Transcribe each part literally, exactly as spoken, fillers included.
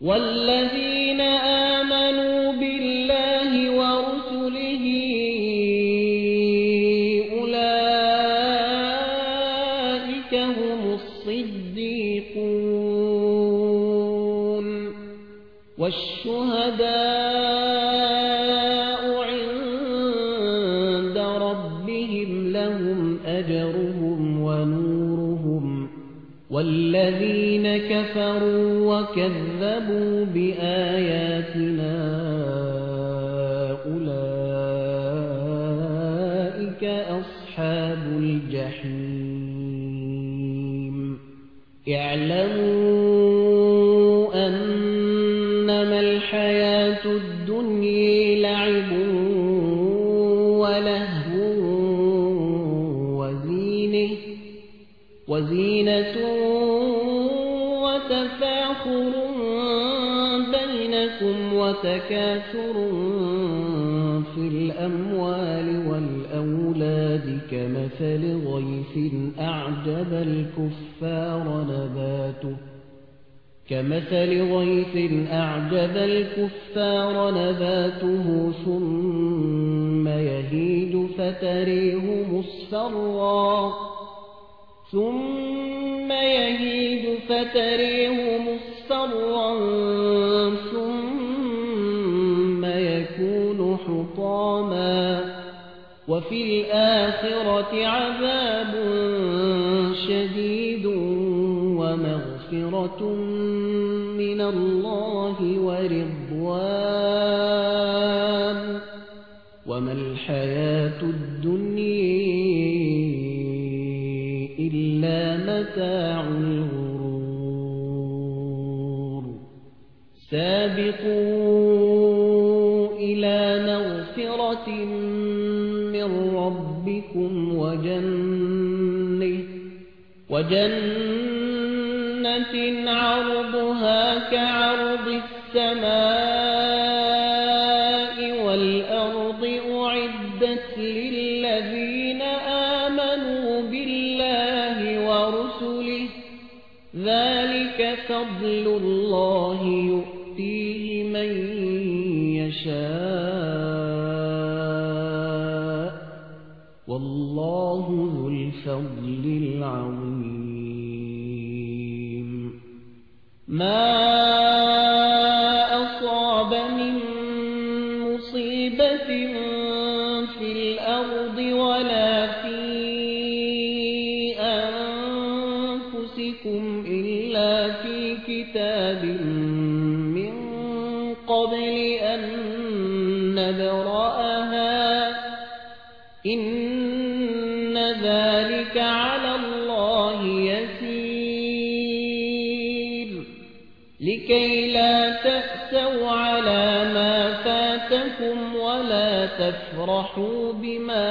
والذين آمنوا بالله ورسله أولئك هم الصديقون والشهداء عند ربهم لهم أجرهم ونورهم والذين كفروا وكذبوا بآياتنا أولئك أصحاب الجحيم اعلموا أنما الحياة الدنيا لعب ولهو وزينه وزينة وتفاخر بينكم وتكاثر في الأموال والأولاد كمثل غيث أعجب الكفار نباته كمثل غيث أعجب الكفار نباته ثم يهيج فتريه مصفرا ثم يهيج فتريه مصفرا ثم يكون حطاما وفي الآخرة عذاب شديد ومغفرة من الله ورضوان وما الحياة الدنيا إلا متاع الغرور سابقوا إلى مغفرة من ربكم وجنة وجنة عرضها كعرض السماء والأرض أعدت للذين آمنوا بالله ورسله ذلك فضل الله يؤتيه من يشاء والله ذو الفضل العظيم ما أصاب من مصيبة في الأرض ولا في أنفسكم إلا في كتاب من قبل أن نبرأها إن ذلك على الله يسير لكي لا تأسوا على ما فاتكم ولا تفرحوا بما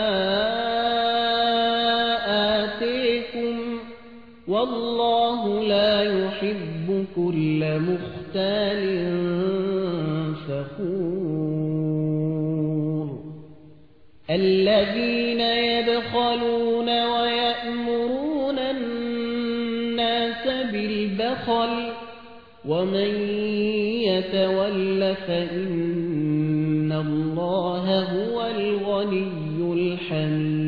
آتيكم والله لا يحب كل مختال فخور الذين يبخلون ويأمرون الناس بالبخل ومن يتول فإن الله هو الغني الحميد